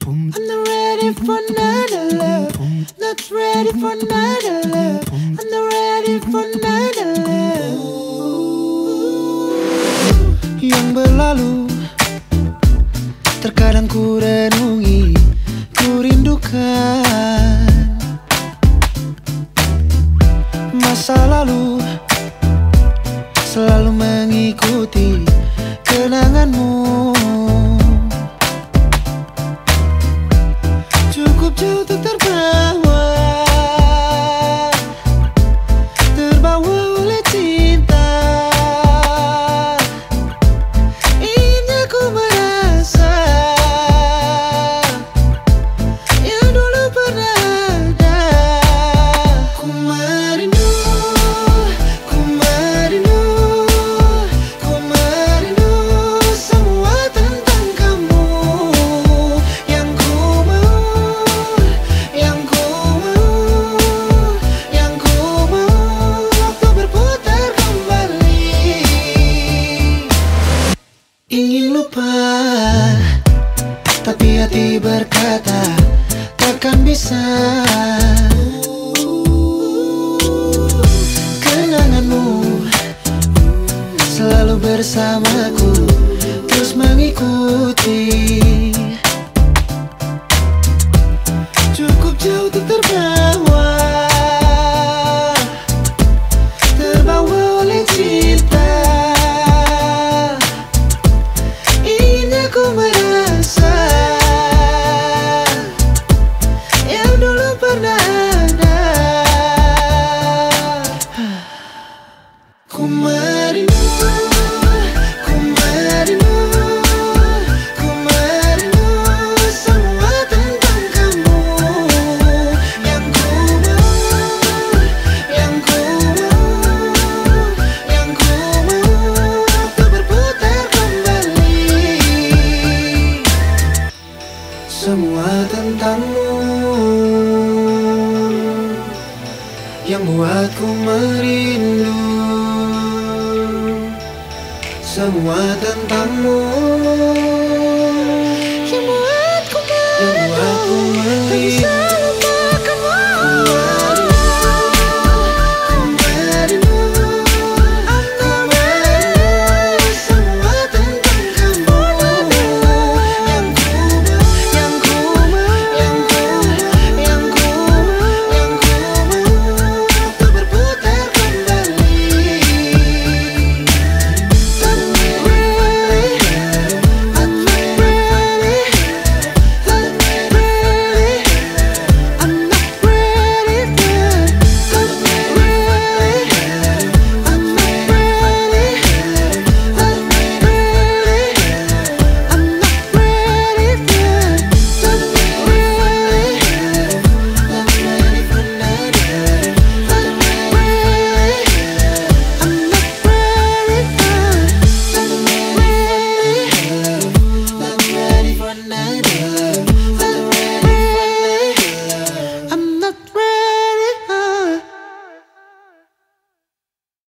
I'm not ready for another love. Not ready for another love. I'm not ready for another love. Yang berlalu terkadang ku renungi, ku rindukan masa lalu selalu mengikuti kenanganmu. Cukup jauh untuk terbawa oleh cinta. Ingin ku merasa yang dulu pernah ada. Ku merindu, ku merindu, ku merindu semua tentang kamu. Yang ku mau, yang ku mau, yang ku mau waktu berputar kembali. Ingin lupa, tapi hati berkata takkan bisa. Kenanganmu selalu bersamaku, terus mengikuti. Cukup jauh untuk terbawa oleh cinta. Ingin aku merasa yang dulu pernah ada. Ku merindu, ku merindu, ku merindu semua tentang kamu. Yang ku mau, yang ku mau, yang ku mau waktu berputar kembali. Semua tentangmu yang buatku merindu. Semua tentangmu yang buatku merindu.